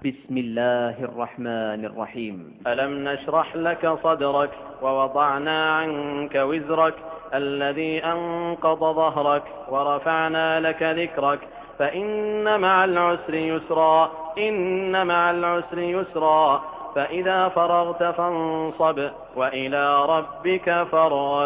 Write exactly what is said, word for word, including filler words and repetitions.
بسم الله الرحمن الرحيم. ألم نشرح لك صدرك ووضعنا عنك وزرك الذي أنقض ظهرك ورفعنا لك ذكرك فإن مع العسر يسرا إن مع العسر يسرا فإذا فرغت فانصب وإلى ربك فارغب.